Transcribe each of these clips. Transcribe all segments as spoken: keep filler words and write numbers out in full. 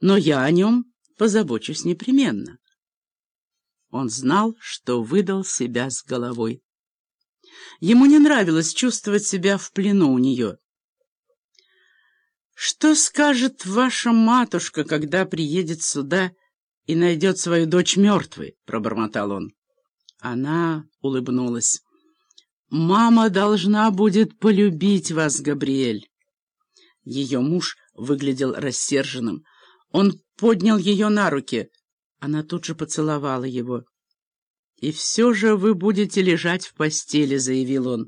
но я о нем позабочусь непременно». Он знал, что выдал себя с головой. Ему не нравилось чувствовать себя в плену у нее. «Что скажет ваша матушка, когда приедет сюда и найдет свою дочь мертвой?» — пробормотал он. Она улыбнулась. «Мама должна будет полюбить вас, Габриэль». Ее муж выглядел рассерженным. Он поднял ее на руки. Она тут же поцеловала его. «И все же вы будете лежать в постели», — заявил он.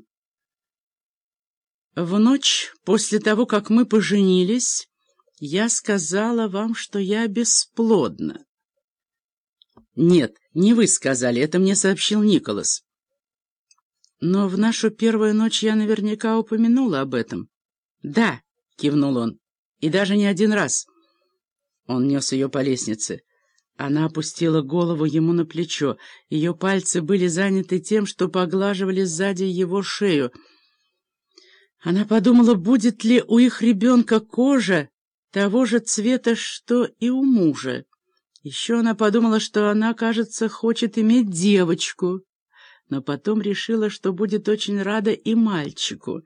«В ночь после того, как мы поженились, я сказала вам, что я бесплодна». «Нет, не вы сказали, это мне сообщил Николас». «Но в нашу первую ночь я наверняка упомянула об этом». «Да», — кивнул он, — «и даже не один раз». Он нес ее по лестнице. Она опустила голову ему на плечо. Ее пальцы были заняты тем, что поглаживали сзади его шею. Она подумала, будет ли у их ребенка кожа того же цвета, что и у мужа. Еще она подумала, что она, кажется, хочет иметь девочку, но потом решила, что будет очень рада и мальчику.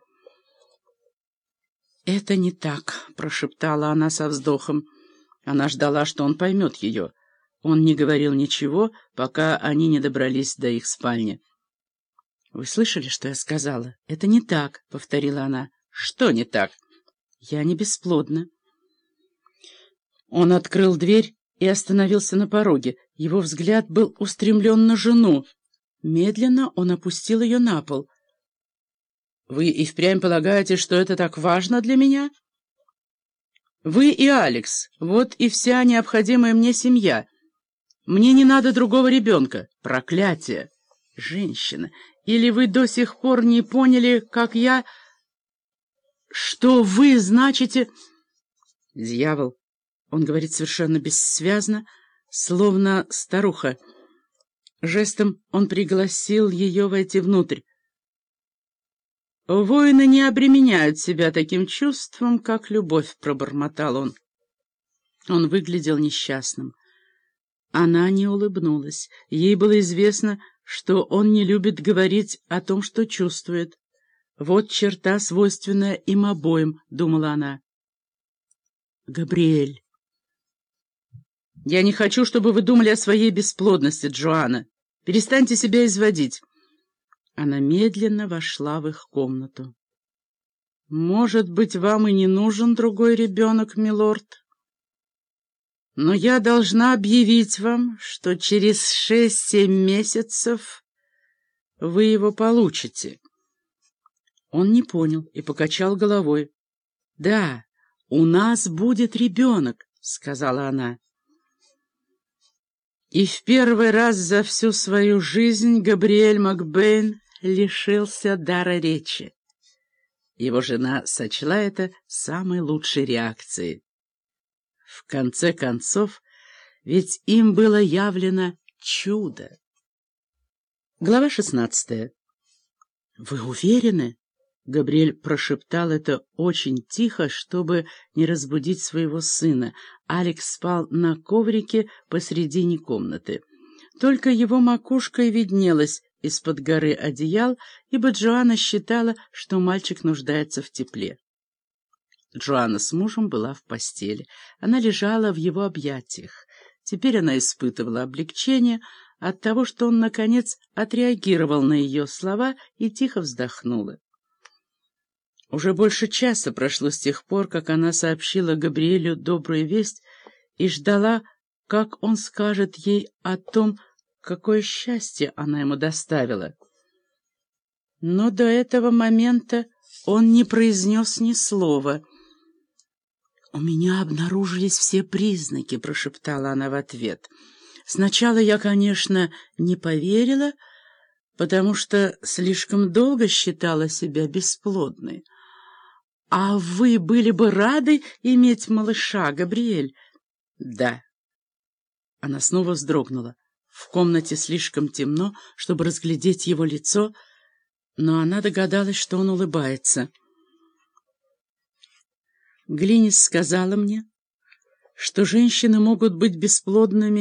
«Это не так», — прошептала она со вздохом. Она ждала, что он поймет ее. Он не говорил ничего, пока они не добрались до их спальни. «Вы слышали, что я сказала? Это не так», — повторила она. «Что не так?» «Я не бесплодна». Он открыл дверь и остановился на пороге. Его взгляд был устремлен на жену. Медленно он опустил ее на пол. «Вы и впрямь полагаете, что это так важно для меня?» «Вы и Алекс. Вот и вся необходимая мне семья. Мне не надо другого ребенка. Проклятие! Женщина! Или вы до сих пор не поняли, как я... Что вы значите...» «Дьявол!» Он говорит совершенно бессвязно, словно старуха. Жестом он пригласил ее войти внутрь. «Воины не обременяют себя таким чувством, как любовь», — пробормотал он. Он выглядел несчастным. Она не улыбнулась. Ей было известно, что он не любит говорить о том, что чувствует. «Вот черта, свойственная им обоим», — думала она. «Габриэль, я не хочу, чтобы вы думали о своей бесплодности, Джоанна. Перестаньте себя изводить». Она медленно вошла в их комнату. «Может быть, вам и не нужен другой ребенок, милорд? Но я должна объявить вам, что через шесть-семь месяцев вы его получите». Он не понял и покачал головой. «Да, у нас будет ребенок», — сказала она. И в первый раз за всю свою жизнь Габриэль Макбейн лишился дара речи. Его жена сочла это самой лучшей реакцией. В конце концов, ведь им было явлено чудо. Глава шестнадцатая. «Вы уверены?» Габриэль прошептал это очень тихо, чтобы не разбудить своего сына. Алекс спал на коврике посредине комнаты. Только его макушка и виднелась из-под горы одеял, ибо Джоанна считала, что мальчик нуждается в тепле. Джоанна с мужем была в постели. Она лежала в его объятиях. Теперь она испытывала облегчение от того, что он, наконец, отреагировал на ее слова и тихо вздохнула. Уже больше часа прошло с тех пор, как она сообщила Габриэлю добрую весть и ждала, как он скажет ей о том, какое счастье она ему доставила. Но до этого момента он не произнес ни слова. «У меня обнаружились все признаки», — прошептала она в ответ. «Сначала я, конечно, не поверила, потому что слишком долго считала себя бесплодной. А вы были бы рады иметь малыша, Габриэль?» «Да». Она снова вздрогнула. В комнате слишком темно, чтобы разглядеть его лицо, но она догадалась, что он улыбается. «Глинис сказала мне, что женщины могут быть бесплодными